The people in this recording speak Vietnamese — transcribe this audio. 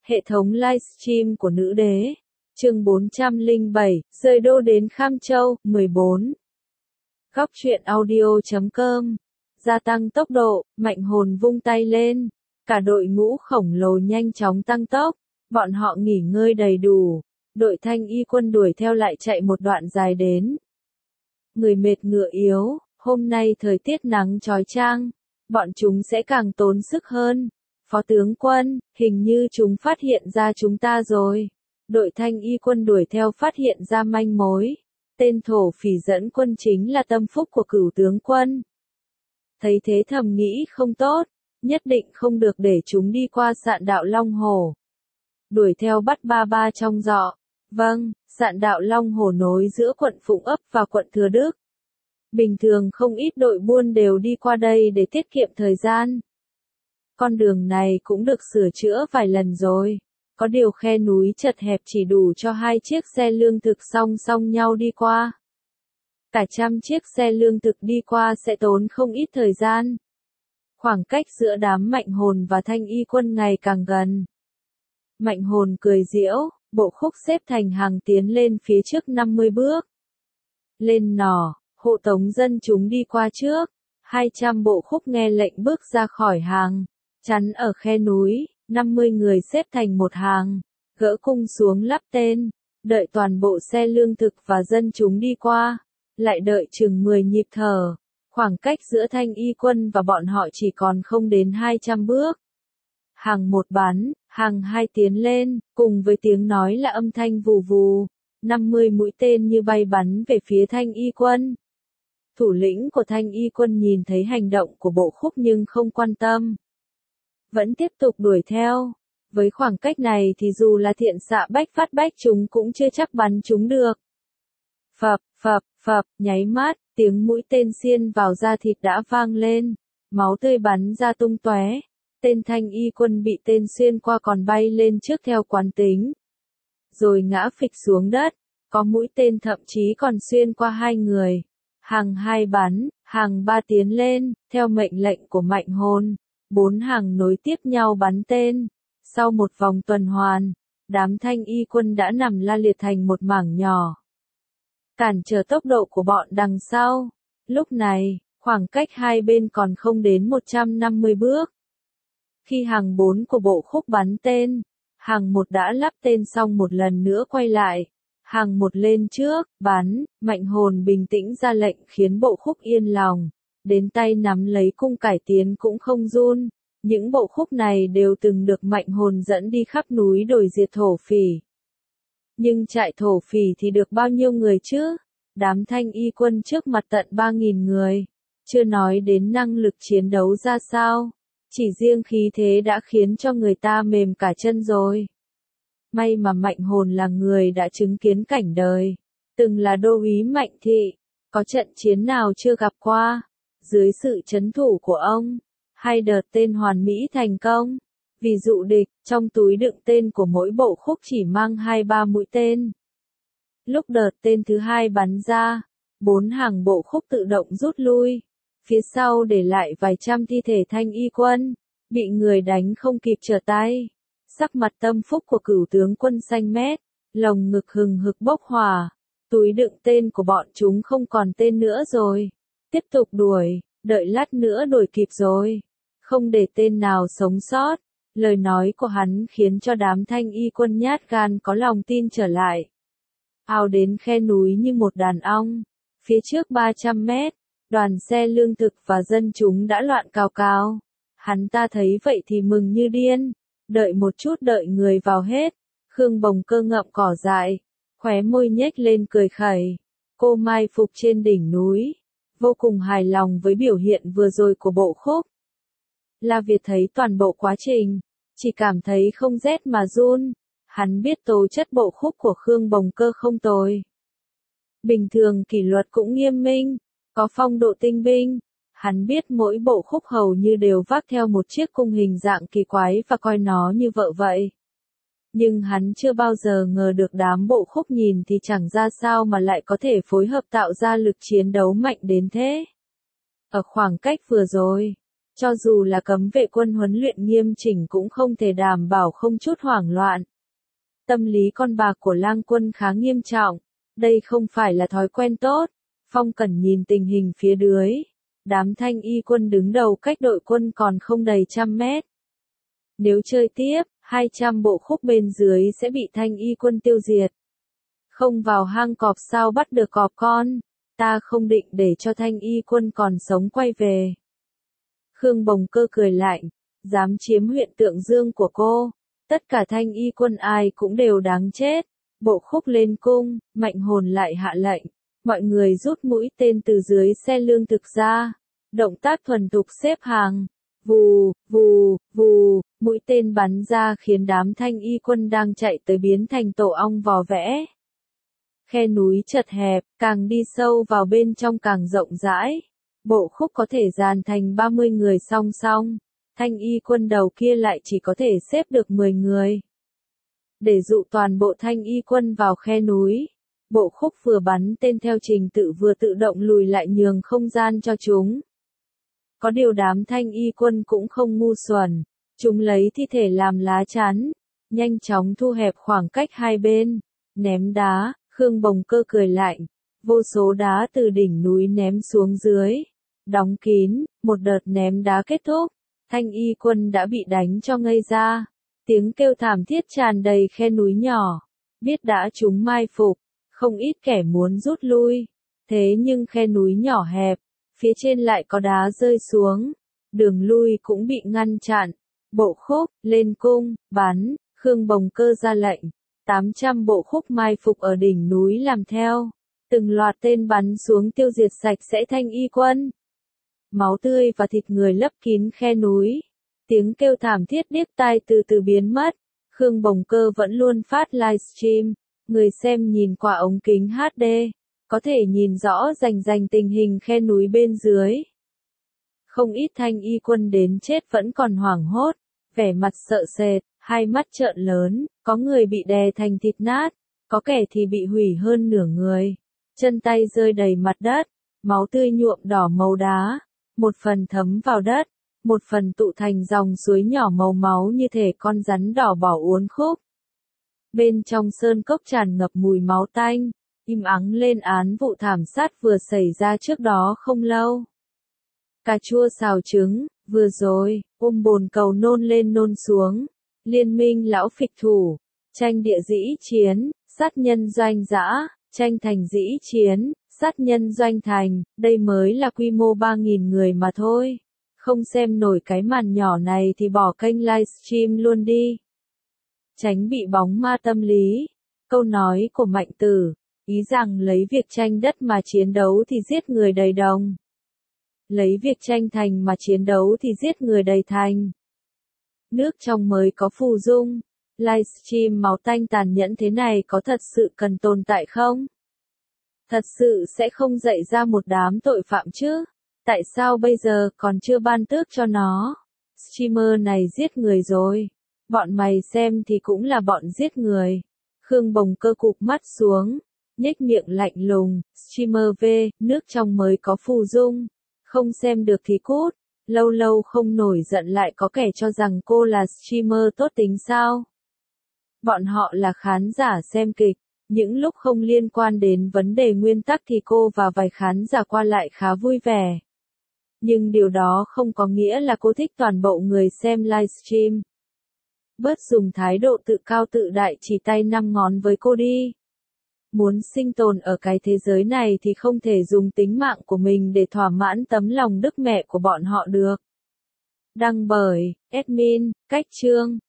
Hệ thống livestream của nữ đế. Chương 407, rời đô đến Kham Châu, 14. Góc truyện audio.com. Gia tăng tốc độ, Mạnh Hồn vung tay lên. Cả đội ngũ khổng lồ nhanh chóng tăng tốc. Bọn họ nghỉ ngơi đầy đủ. Đội Thanh Y quân đuổi theo lại chạy một đoạn dài đến. Người mệt ngựa yếu, hôm nay thời tiết nắng chói chang. Bọn chúng sẽ càng tốn sức hơn. Phó tướng quân, hình như chúng phát hiện ra chúng ta rồi. Đội Thanh Y quân đuổi theo phát hiện ra manh mối. Tên thổ phỉ dẫn quân chính là tâm phúc của Cửu tướng quân. Thấy thế thầm nghĩ không tốt, nhất định không được để chúng đi qua Sạn Đạo Long Hồ. Đuổi theo bắt ba trong giọ. Vâng, Sạn Đạo Long Hồ nối giữa quận Phụng Ấp và quận Thừa Đức. Bình thường không ít đội buôn đều đi qua đây để tiết kiệm thời gian. Con đường này cũng được sửa chữa vài lần rồi. Có điều khe núi chật hẹp chỉ đủ cho 2 chiếc xe lương thực song song nhau đi qua. Cả 100 chiếc xe lương thực đi qua sẽ tốn không ít thời gian. Khoảng cách giữa đám Mạnh Hồn và Thanh Y quân ngày càng gần. Mạnh Hồn cười giễu, bộ khúc xếp thành hàng tiến lên phía trước 50 bước. Lên nỏ, hộ tống dân chúng đi qua trước. 200 bộ khúc nghe lệnh bước ra khỏi hàng. Chắn ở khe núi, 50 người xếp thành một hàng, gỡ cung xuống lắp tên, đợi toàn bộ xe lương thực và dân chúng đi qua, lại đợi chừng 10 nhịp thở, khoảng cách giữa Thanh Y quân và bọn họ chỉ còn không đến 200 bước. Hàng 1 bắn, hàng 2 tiến lên, cùng với tiếng nói là âm thanh vù vù, 50 mũi tên như bay bắn về phía Thanh Y quân. Thủ lĩnh của Thanh Y quân nhìn thấy hành động của bộ khúc nhưng không quan tâm. Vẫn tiếp tục đuổi theo. Với khoảng cách này thì dù là thiện xạ bách phát bách chúng cũng chưa chắc bắn chúng được. Phập, nháy mắt, tiếng mũi tên xiên vào da thịt đã vang lên. Máu tươi bắn ra tung tóe. Tên Thanh Y quân bị tên xuyên qua còn bay lên trước theo quán tính. Rồi ngã phịch xuống đất. Có mũi tên thậm chí còn xuyên qua 2 người. Hàng 2 bắn, hàng 3 tiến lên, theo mệnh lệnh của Mạnh Hồn. 4 hàng nối tiếp nhau bắn tên. Sau một vòng tuần hoàn, đám Thanh Y quân đã nằm la liệt thành một mảng nhỏ. Cản trở tốc độ của bọn đằng sau. Lúc này, khoảng cách hai bên còn không đến 150 bước. Khi hàng 4 của bộ khúc bắn tên, hàng 1 đã lắp tên xong một lần nữa quay lại. Hàng 1 lên trước, bắn, Mạnh Hồn bình tĩnh ra lệnh khiến bộ khúc yên lòng. Đến tay nắm lấy cung cải tiến cũng không run. Những bộ khúc này đều từng được Mạnh Hồn dẫn đi khắp núi đồi diệt thổ phỉ. Nhưng trại thổ phỉ thì được bao nhiêu người chứ? Đám Thanh Y quân trước mặt tận 3.000 người. Chưa nói đến năng lực chiến đấu ra sao. Chỉ riêng khí thế đã khiến cho người ta mềm cả chân rồi. May mà Mạnh Hồn là người đã chứng kiến cảnh đời. Từng là đô úy Mạnh thị. Có trận chiến nào chưa gặp qua. Dưới sự trấn thủ của ông, 2 đợt tên hoàn mỹ thành công. Vì dụ địch, trong túi đựng tên của mỗi bộ khúc chỉ mang 2-3 mũi tên. Lúc đợt tên thứ 2 bắn ra, 4 hàng bộ khúc tự động rút lui. Phía sau để lại vài trăm thi thể Thanh Y quân, bị người đánh không kịp trở tay. Sắc mặt tâm phúc của Cửu tướng quân xanh mét, lồng ngực hừng hực bốc hỏa. Túi đựng tên của bọn chúng không còn tên nữa rồi. Tiếp tục đuổi, đợi lát nữa đuổi kịp rồi. Không để tên nào sống sót. Lời nói của hắn khiến cho đám Thanh Y quân nhát gan có lòng tin trở lại. Ao đến khe núi như một đàn ong. Phía trước 300 mét, đoàn xe lương thực và dân chúng đã loạn cào cào. Hắn ta thấy vậy thì mừng như điên. Đợi một chút đợi người vào hết. Khương Bồng Cơ ngậm cỏ dại. Khóe môi nhếch lên cười khẩy. Cô mai phục trên đỉnh núi. Vô cùng hài lòng với biểu hiện vừa rồi của bộ khúc. La Việt thấy toàn bộ quá trình, chỉ cảm thấy không rét mà run. Hắn biết tố chất bộ khúc của Khương Bồng Cơ không tồi. Bình thường kỷ luật cũng nghiêm minh, có phong độ tinh binh. Hắn biết mỗi bộ khúc hầu như đều vác theo một chiếc cung hình dạng kỳ quái và coi nó như vợ vậy. Nhưng hắn chưa bao giờ ngờ được đám bộ khúc nhìn thì chẳng ra sao mà lại có thể phối hợp tạo ra lực chiến đấu mạnh đến thế. Ở khoảng cách vừa rồi, Cho dù là cấm vệ quân huấn luyện nghiêm chỉnh cũng không thể đảm bảo không chút hoảng loạn. Tâm lý con bạc của Lang Quân khá nghiêm trọng, đây không phải là thói quen tốt. Phong Cẩn nhìn tình hình phía dưới, đám Thanh Y quân đứng đầu cách đội quân còn không đầy 100 mét. Nếu chơi tiếp, 200 bộ khúc bên dưới sẽ bị Thanh Y quân tiêu diệt. Không vào hang cọp sao bắt được cọp con, ta không định để cho Thanh Y quân còn sống quay về. Khương Bồng Cơ cười lạnh, dám chiếm huyện Tượng Dương của cô, tất cả Thanh Y quân ai cũng đều đáng chết. Bộ khúc lên cung, Mạnh Hồn lại hạ lệnh, mọi người rút mũi tên từ dưới xe lương thực ra, động tác thuần thục xếp hàng, vù, vù, vù, mũi tên bắn ra khiến đám Thanh Y quân đang chạy tới biến thành tổ ong vò vẽ. Khe núi chật hẹp, càng đi sâu vào bên trong càng rộng rãi. Bộ khúc có thể dàn thành 30 người song song, Thanh Y quân đầu kia lại chỉ có thể xếp được 10 người. Để dụ toàn bộ Thanh Y quân vào khe núi, bộ khúc vừa bắn tên theo trình tự vừa tự động lùi lại nhường không gian cho chúng. Có điều đám Thanh Y quân cũng không ngu xuẩn, chúng lấy thi thể làm lá chắn, nhanh chóng thu hẹp khoảng cách hai bên, ném đá. Khương Bồng Cơ cười lạnh, vô số đá từ đỉnh núi ném xuống dưới, đóng kín, một đợt ném đá kết thúc, Thanh Y quân đã bị đánh cho ngây ra, tiếng kêu thảm thiết tràn đầy khe núi nhỏ, biết đã chúng mai phục, không ít kẻ muốn rút lui, thế nhưng khe núi nhỏ hẹp, phía trên lại có đá rơi xuống, đường lui cũng bị ngăn chặn, bộ khúc, lên cung, bắn, Khương Bồng Cơ ra lệnh. 800 bộ khúc mai phục ở đỉnh núi làm theo, từng loạt tên bắn xuống tiêu diệt sạch sẽ Thanh Y quân. Máu tươi và thịt người lấp kín khe núi, tiếng kêu thảm thiết điếc tai từ từ biến mất. Khương Bồng Cơ vẫn luôn phát livestream, người xem nhìn qua ống kính HD, có thể nhìn rõ rành rành tình hình khe núi bên dưới. Không ít Thanh Y quân đến chết vẫn còn hoảng hốt, vẻ mặt sợ sệt, hai mắt trợn lớn, có người bị đè thành thịt nát, có kẻ thì bị hủy hơn nửa người, chân tay rơi đầy mặt đất, máu tươi nhuộm đỏ màu đá, một phần thấm vào đất, một phần tụ thành dòng suối nhỏ màu máu như thể con rắn đỏ bỏ uốn khúc. Bên trong sơn cốc tràn ngập mùi máu tanh, im ắng lên án vụ thảm sát vừa xảy ra trước đó không lâu. Cà chua xào trứng, vừa rồi, ôm bồn cầu nôn lên nôn xuống. Liên minh lão phịch thủ, tranh địa dĩ chiến, sát nhân doanh dã, tranh thành dĩ chiến, sát nhân doanh thành, đây mới là quy mô 3.000 người mà thôi. Không xem nổi cái màn nhỏ này thì bỏ kênh livestream luôn đi. Tránh bị bóng ma tâm lý. Câu nói của Mạnh Tử, ý rằng lấy việc tranh đất mà chiến đấu thì giết người đầy đồng. Lấy việc tranh thành mà chiến đấu thì giết người đầy thành. Nước trong mới có phù dung, livestream máu tanh tàn nhẫn thế này có thật sự cần tồn tại không? Thật sự sẽ không dạy ra một đám tội phạm chứ? Tại sao bây giờ còn chưa ban tước cho nó? Streamer này giết người rồi. Bọn mày xem thì cũng là bọn giết người. Khương Bồng Cơ cụp mắt xuống, nhếch miệng lạnh lùng, streamer V, nước trong mới có phù dung. Không xem được thì cút. Lâu lâu không nổi giận lại có kẻ cho rằng cô là streamer tốt tính sao? Bọn họ là khán giả xem kịch, những lúc không liên quan đến vấn đề nguyên tắc thì cô và vài khán giả qua lại khá vui vẻ. Nhưng điều đó không có nghĩa là cô thích toàn bộ người xem livestream. Bớt dùng thái độ tự cao tự đại chỉ tay năm ngón với cô đi. Muốn sinh tồn ở cái thế giới này thì không thể dùng tính mạng của mình để thỏa mãn tấm lòng đức mẹ của bọn họ được. Đăng bởi admin, Cách Chương